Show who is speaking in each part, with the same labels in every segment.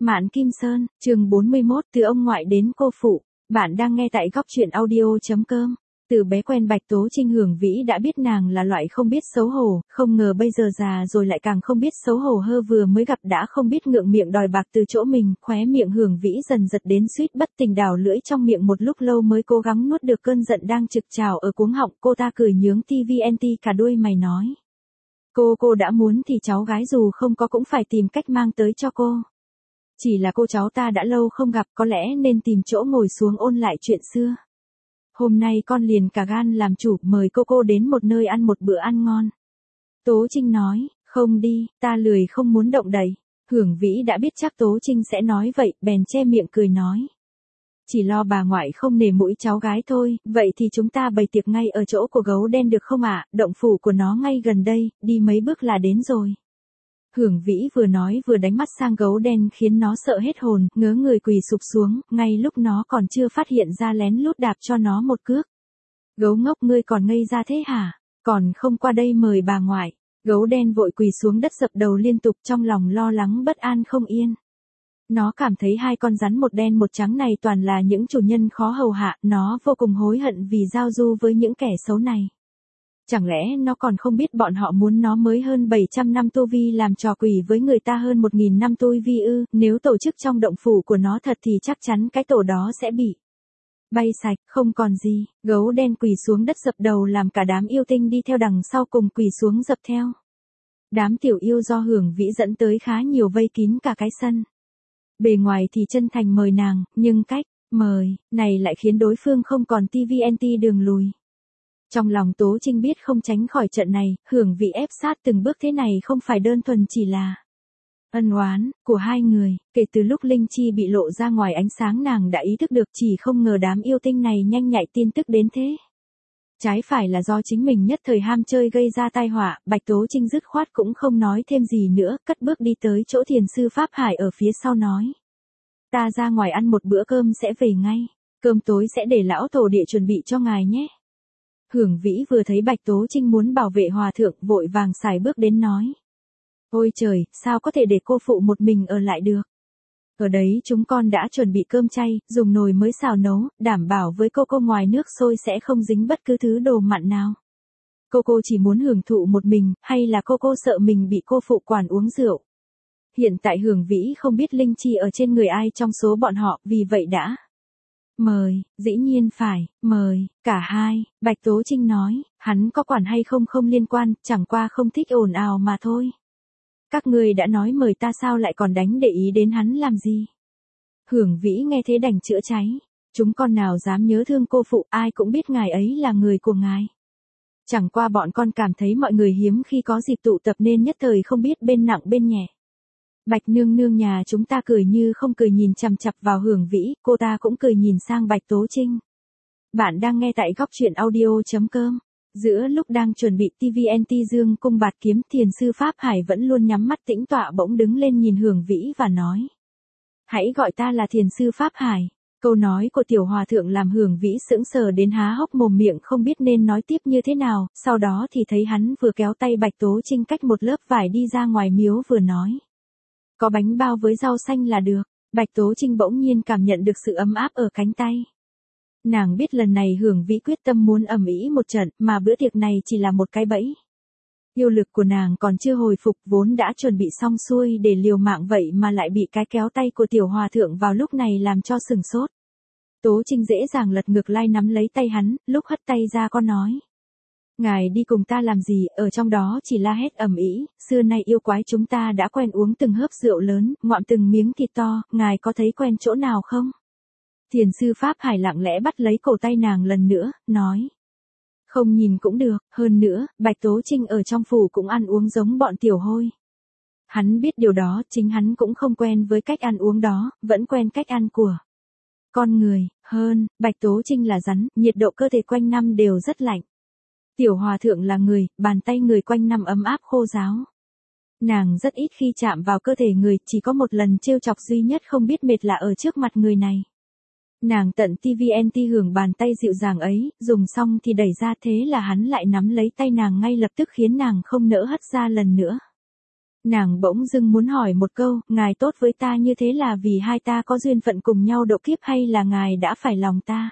Speaker 1: Mạn Kim Sơn, chương 41, từ ông ngoại đến cô phụ. Bạn đang nghe tại góc truyện audio.com. Từ bé quen Bạch Tố Trinh, Hưởng Vĩ đã biết nàng là loại không biết xấu hổ, không ngờ bây giờ già rồi lại càng không biết xấu hổ, vừa mới gặp đã không biết ngượng miệng đòi bạc từ chỗ mình. Khóe miệng Hưởng Vĩ dần giật đến suýt bất tình đảo lưỡi trong miệng một lúc lâu mới cố gắng nuốt được cơn giận đang trực trào ở cuống họng. Cô ta cười nhướng TVNT cả đuôi mày nói: Cô đã muốn thì cháu gái dù không có cũng phải tìm cách mang tới cho cô. Chỉ là cô cháu ta đã lâu không gặp, có lẽ nên tìm chỗ ngồi xuống ôn lại chuyện xưa. Hôm nay con liền cả gan làm chủ, mời cô đến một nơi ăn một bữa ăn ngon. Tố Trinh nói: Không đi, ta lười không muốn động đậy. Hưởng Vĩ đã biết chắc Tố Trinh sẽ nói vậy, bèn che miệng cười nói: Chỉ lo bà ngoại không nể mũi cháu gái thôi, vậy thì chúng ta bày tiệc ngay ở chỗ của gấu đen được không ạ? Động phủ của nó ngay gần đây, đi mấy bước là đến rồi. Hưởng Vĩ vừa nói vừa đánh mắt sang gấu đen khiến nó sợ hết hồn, ngớ người quỳ sụp xuống, ngay lúc nó còn chưa phát hiện ra lén lút đạp cho nó một cước. Gấu ngốc, ngươi còn ngây ra thế hả? Còn không qua đây mời bà ngoại. Gấu đen vội quỳ xuống đất dập đầu liên tục, trong lòng lo lắng bất an không yên. Nó cảm thấy hai con rắn một đen một trắng này toàn là những chủ nhân khó hầu hạ, nó vô cùng hối hận vì giao du với những kẻ xấu này. Chẳng lẽ nó còn không biết bọn họ muốn nó mới hơn 700 năm tu vi làm trò quỷ với người ta hơn 1000 năm tu vi ư? Nếu tổ chức trong động phủ của nó thật thì chắc chắn cái tổ đó sẽ bị bay sạch, không còn gì. Gấu đen quỳ xuống đất dập đầu làm cả đám yêu tinh đi theo đằng sau cùng quỳ xuống dập theo. Đám tiểu yêu do Hưởng Vĩ dẫn tới khá nhiều, vây kín cả cái sân. Bề ngoài thì chân thành mời nàng, nhưng cách mời này lại khiến đối phương không còn TVNT đường lùi. Trong lòng Tố Trinh biết không tránh khỏi trận này, Hưởng Vĩ ép sát từng bước thế này không phải đơn thuần chỉ là ân oán của hai người. Kể từ lúc Linh Chi bị lộ ra ngoài ánh sáng, nàng đã ý thức được, chỉ không ngờ đám yêu tinh này nhanh nhạy tin tức đến thế. Trái phải là do chính mình nhất thời ham chơi gây ra tai họa. Bạch Tố Trinh dứt khoát cũng không nói thêm gì nữa, cất bước đi tới chỗ thiền sư Pháp Hải ở phía sau nói: Ta ra ngoài ăn một bữa cơm sẽ về ngay. Cơm tối sẽ để lão tổ địa chuẩn bị cho ngài nhé. Hưởng Vĩ vừa thấy Bạch Tố Trinh muốn bảo vệ hòa thượng, vội vàng sải bước đến nói: Ôi trời, sao có thể để cô phụ một mình ở lại được? Ở đấy chúng con đã chuẩn bị cơm chay, dùng nồi mới xào nấu, đảm bảo với cô ngoài nước sôi sẽ không dính bất cứ thứ đồ mặn nào. Cô chỉ muốn hưởng thụ một mình, hay là cô sợ mình bị cô phụ quản uống rượu? Hiện tại Hưởng Vĩ không biết Linh Chi ở trên người ai trong số bọn họ, vì vậy đã mời. Dĩ nhiên phải mời cả hai. Bạch Tố Trinh nói: Hắn có quản hay không không liên quan, chẳng qua không thích ồn ào mà thôi. Các ngươi đã nói mời ta, sao lại còn đánh để ý đến hắn làm gì? Hưởng Vĩ nghe thế đành chữa cháy: Chúng con nào dám nhớ thương cô phụ, ai cũng biết ngài ấy là người của ngài. Chẳng qua bọn con cảm thấy mọi người hiếm khi có dịp tụ tập nên nhất thời không biết bên nặng bên nhẹ. Bạch nương nương nhà chúng ta cười như không cười nhìn chằm chằm vào Hưởng Vĩ, cô ta cũng cười nhìn sang Bạch Tố Trinh. Bạn đang nghe tại góc truyện audio.com. Giữa lúc đang chuẩn bị TVNT dương cung bạt kiếm, thiền sư Pháp Hải vẫn luôn nhắm mắt tĩnh tọa bỗng đứng lên nhìn Hưởng Vĩ và nói: Hãy gọi ta là thiền sư Pháp Hải. Câu nói của tiểu hòa thượng làm Hưởng Vĩ sững sờ đến há hốc mồm miệng không biết nên nói tiếp như thế nào, sau đó thì thấy hắn vừa kéo tay Bạch Tố Trinh cách một lớp vải đi ra ngoài miếu vừa nói: Có bánh bao với rau xanh là được. Bạch Tố Trinh bỗng nhiên cảm nhận được sự ấm áp ở cánh tay. Nàng biết lần này Hưởng Vĩ quyết tâm muốn ầm ĩ một trận, mà bữa tiệc này chỉ là một cái bẫy. Yêu lực của nàng còn chưa hồi phục, vốn đã chuẩn bị xong xuôi để liều mạng, vậy mà lại bị cái kéo tay của tiểu hòa thượng vào lúc này làm cho sừng sốt. Tố Trinh dễ dàng lật ngược lai nắm lấy tay hắn, lúc hất tay ra con nói: Ngài đi cùng ta làm gì, ở trong đó chỉ la hét ầm ĩ, xưa nay yêu quái chúng ta đã quen uống từng hớp rượu lớn, ngoạm từng miếng thịt to, ngài có thấy quen chỗ nào không? Thiền sư Pháp Hải lặng lẽ bắt lấy cổ tay nàng lần nữa, nói: Không nhìn cũng được, hơn nữa, Bạch Tố Trinh ở trong phủ cũng ăn uống giống bọn tiểu hôi. Hắn biết điều đó, chính hắn cũng không quen với cách ăn uống đó, vẫn quen cách ăn của con người, hơn, Bạch Tố Trinh là rắn, nhiệt độ cơ thể quanh năm đều rất lạnh. Tiểu hòa thượng là người, bàn tay người quanh năm ấm áp khô ráo. Nàng rất ít khi chạm vào cơ thể người, chỉ có một lần trêu chọc duy nhất không biết mệt là ở trước mặt người này. Nàng tận TVNT hưởng bàn tay dịu dàng ấy, dùng xong thì đẩy ra, thế là hắn lại nắm lấy tay nàng ngay lập tức khiến nàng không nỡ hất ra lần nữa. Nàng bỗng dưng muốn hỏi một câu, ngài tốt với ta như thế là vì hai ta có duyên phận cùng nhau độ kiếp hay là ngài đã phải lòng ta?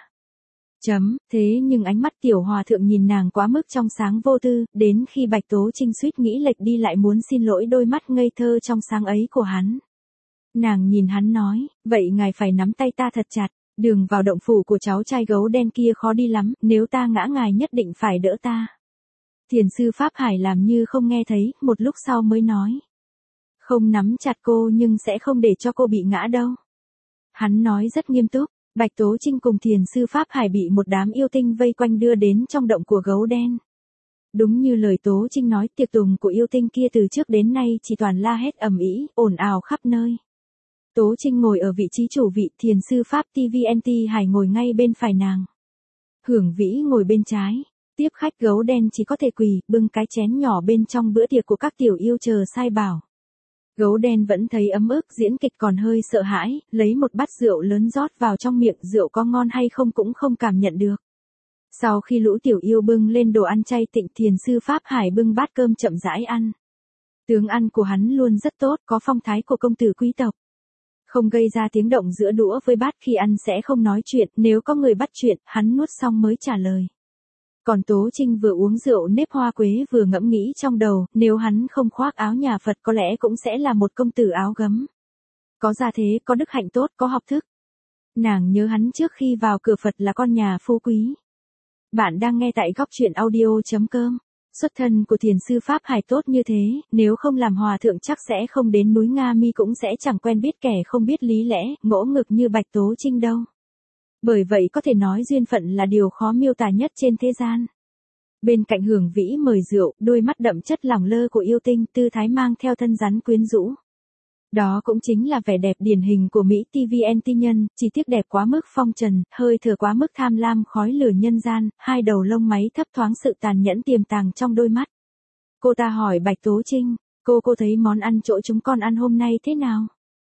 Speaker 1: Thế nhưng ánh mắt tiểu hòa thượng nhìn nàng quá mức trong sáng vô tư, đến khi Bạch Tố Trinh suýt nghĩ lệch đi lại muốn xin lỗi đôi mắt ngây thơ trong sáng ấy của hắn. Nàng nhìn hắn nói, vậy ngài phải nắm tay ta thật chặt, đường vào động phủ của cháu trai gấu đen kia khó đi lắm, nếu ta ngã ngài nhất định phải đỡ ta. Thiền sư Pháp Hải làm như không nghe thấy, một lúc sau mới nói. Không nắm chặt cô nhưng sẽ không để cho cô bị ngã đâu. Hắn nói rất nghiêm túc. Bạch Tố Trinh cùng thiền sư Pháp Hải bị một đám yêu tinh vây quanh đưa đến trong động của gấu đen. Đúng như lời Tố Trinh nói, tiệc tùng của yêu tinh kia từ trước đến nay chỉ toàn la hét ầm ĩ, ồn ào khắp nơi. Tố Trinh ngồi ở vị trí chủ vị, thiền sư Pháp TVNT Hải ngồi ngay bên phải nàng. Hưởng Vĩ ngồi bên trái. Tiếp khách gấu đen chỉ có thể quỳ, bưng cái chén nhỏ bên trong bữa tiệc của các tiểu yêu chờ sai bảo. Gấu đen vẫn thấy ấm ức, diễn kịch còn hơi sợ hãi, lấy một bát rượu lớn rót vào trong miệng, rượu có ngon hay không cũng không cảm nhận được. Sau khi lũ tiểu yêu bưng lên đồ ăn chay, Tịnh thiền sư Pháp Hải bưng bát cơm chậm rãi ăn. Tướng ăn của hắn luôn rất tốt, có phong thái của công tử quý tộc. Không gây ra tiếng động giữa đũa với bát, khi ăn sẽ không nói chuyện, nếu có người bắt chuyện, hắn nuốt xong mới trả lời. Còn Tố Trinh vừa uống rượu nếp hoa quế vừa ngẫm nghĩ trong đầu, nếu hắn không khoác áo nhà Phật có lẽ cũng sẽ là một công tử áo gấm. Có gia thế, có đức hạnh tốt, có học thức. Nàng nhớ hắn trước khi vào cửa Phật là con nhà phú quý. Bạn đang nghe tại góc truyện audio.com. Xuất thân của thiền sư Pháp Hải tốt như thế, nếu không làm hòa thượng chắc sẽ không đến núi Nga Mi, cũng sẽ chẳng quen biết kẻ không biết lý lẽ, ngỗ ngực như Bạch Tố Trinh đâu. Bởi vậy có thể nói duyên phận là điều khó miêu tả nhất trên thế gian. Bên cạnh Hưởng Vĩ mời rượu, đôi mắt đậm chất lẳng lơ của yêu tinh, tư thái mang theo thân rắn quyến rũ. Đó cũng chính là vẻ đẹp điển hình của Mỹ TVNT nhân, chỉ tiếc đẹp quá mức phong trần, hơi thừa quá mức tham lam khói lửa nhân gian, hai đầu lông máy thấp thoáng sự tàn nhẫn tiềm tàng trong đôi mắt. Cô ta hỏi Bạch Tố Trinh, cô thấy món ăn chỗ chúng con ăn hôm nay thế nào?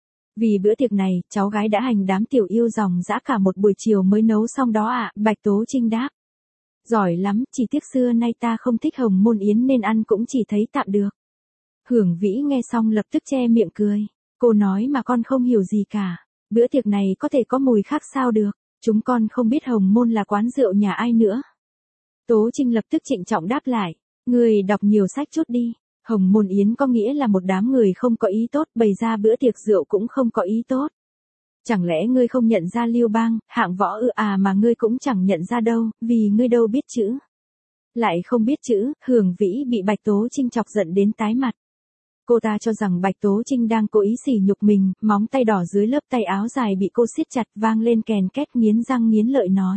Speaker 1: Vì bữa tiệc này, cháu gái đã hành đám tiểu yêu dòng dã cả một buổi chiều mới nấu xong đó ạ, Bạch Tố Trinh đáp. Giỏi lắm, chỉ tiếc xưa nay ta không thích hồng môn yến nên ăn cũng chỉ thấy tạm được. Hưởng Vĩ nghe xong lập tức che miệng cười. Cô nói mà con không hiểu gì cả. Bữa tiệc này có thể có mùi khác sao được. Chúng con không biết hồng môn là quán rượu nhà ai nữa. Tố Trinh lập tức trịnh trọng đáp lại. Người đọc nhiều sách chút đi. Hồng môn yến có nghĩa là một đám người không có ý tốt, bày ra bữa tiệc rượu cũng không có ý tốt. Chẳng lẽ ngươi không nhận ra Liêu Bang, hạng võ mà ngươi cũng chẳng nhận ra đâu, vì ngươi đâu biết chữ. Lại không biết chữ, Hưởng Vĩ bị Bạch Tố Trinh chọc giận đến tái mặt. Cô ta cho rằng Bạch Tố Trinh đang cố ý sỉ nhục mình, móng tay đỏ dưới lớp tay áo dài bị cô siết chặt vang lên kèn két, nghiến răng nghiến lợi nói.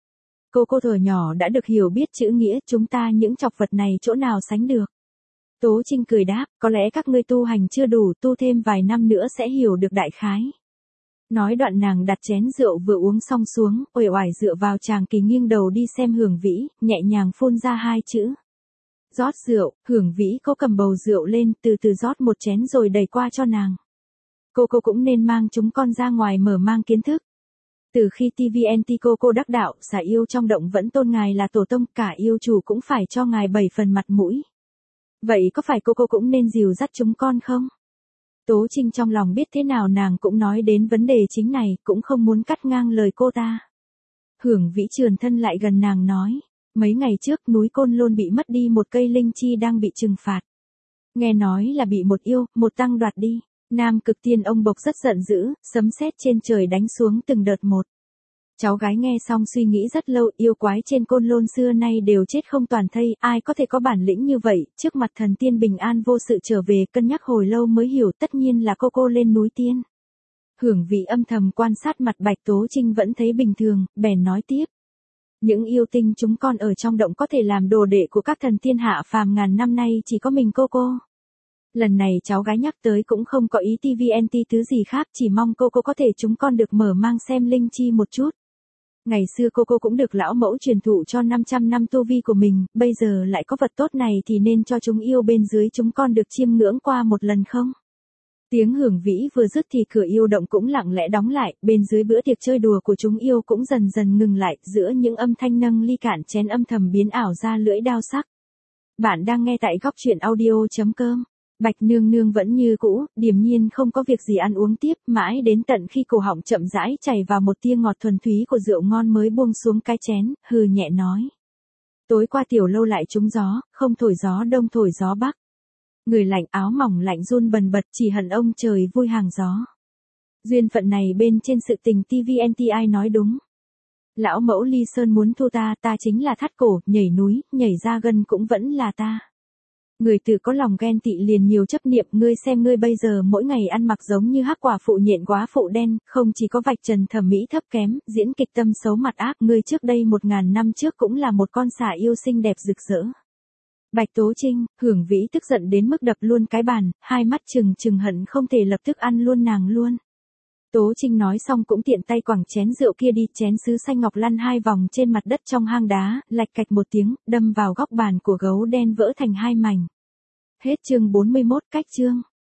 Speaker 1: Cô thuở nhỏ đã được hiểu biết chữ nghĩa, chúng ta những chọc vật này chỗ nào sánh được. Tố Trinh cười đáp, có lẽ các ngươi tu hành chưa đủ, tu thêm vài năm nữa sẽ hiểu được đại khái. Nói đoạn nàng đặt chén rượu vừa uống xong xuống, uể oải dựa vào Tràng Kỳ nghiêng đầu đi xem Hưởng Vĩ, nhẹ nhàng phun ra hai chữ. Rót rượu, Hưởng Vĩ cô cầm bầu rượu lên, từ từ rót một chén rồi đẩy qua cho nàng. Cô cũng nên mang chúng con ra ngoài mở mang kiến thức. Từ khi TVNT cô đắc đạo, xà yêu trong động vẫn tôn ngài là tổ tông, cả yêu chủ cũng phải cho ngài 7 phần mặt mũi. Vậy có phải cô cũng nên dìu dắt chúng con không? Tố Trinh trong lòng biết thế nào nàng cũng nói đến vấn đề chính này, cũng không muốn cắt ngang lời cô ta. Hưởng Vĩ trườn thân lại gần nàng nói, mấy ngày trước núi Côn Lôn bị mất đi một cây linh chi đang bị trừng phạt. Nghe nói là bị một tăng đoạt đi. Nam Cực Tiên ông Bộc rất giận dữ, sấm sét trên trời đánh xuống từng đợt một. Cháu gái nghe xong suy nghĩ rất lâu, yêu quái trên Côn Lôn xưa nay đều chết không toàn thây, ai có thể có bản lĩnh như vậy, trước mặt thần tiên bình an vô sự trở về, cân nhắc hồi lâu mới hiểu tất nhiên là cô lên núi tiên. Hưởng Vĩ âm thầm quan sát mặt Bạch Tố Trinh vẫn thấy bình thường, bèn nói tiếp. Những yêu tinh chúng con ở trong động có thể làm đồ đệ của các thần tiên hạ phàm, ngàn năm nay chỉ có mình cô. Lần này cháu gái nhắc tới cũng không có ý TVNT thứ gì khác, chỉ mong cô có thể chúng con được mở mang xem linh chi một chút. Ngày xưa cô cũng được lão mẫu truyền thụ cho 500 năm tu vi của mình, bây giờ lại có vật tốt này thì nên cho chúng yêu bên dưới chúng con được chiêm ngưỡng qua một lần không? Tiếng Hưởng Vĩ vừa dứt thì cửa yêu động cũng lặng lẽ đóng lại, bên dưới bữa tiệc chơi đùa của chúng yêu cũng dần dần ngừng lại, giữa những âm thanh nâng ly cạn chén âm thầm biến ảo ra lưỡi đao sắc. Bạn đang nghe tại góc truyện audio.com. Bạch nương nương vẫn như cũ, điềm nhiên không có việc gì ăn uống tiếp, mãi đến tận khi cổ họng chậm rãi chảy vào một tia ngọt thuần túy của rượu ngon mới buông xuống cái chén, hừ nhẹ nói. Tối qua tiểu lâu lại trúng gió, không thổi gió đông thổi gió bắc. Người lạnh áo mỏng lạnh run bần bật, chỉ hận ông trời vui hàng gió. Duyên phận này bên trên sự tình TVNTI nói đúng. Lão mẫu Ly Sơn muốn thu ta, ta chính là thắt cổ, nhảy núi, nhảy ra gân cũng vẫn là ta. Người tự có lòng ghen tị liền nhiều chấp niệm, ngươi xem ngươi bây giờ mỗi ngày ăn mặc giống như hắc quả phụ nhện quá phụ đen, không chỉ có vạch trần thẩm mỹ thấp kém, diễn kịch tâm xấu mặt ác, ngươi trước đây 1000 năm trước cũng là một con xà yêu xinh đẹp rực rỡ. Bạch Tố Trinh, Hưởng Vĩ tức giận đến mức đập luôn cái bàn, hai mắt trừng trừng hận không thể lập tức ăn luôn nàng luôn. Tố Trinh nói xong cũng tiện tay quẳng chén rượu kia đi, chén sứ xanh ngọc lăn 2 vòng trên mặt đất trong hang đá, lạch cạch một tiếng, đâm vào góc bàn của gấu đen vỡ thành 2 mảnh. Hết chương 41, cách chương.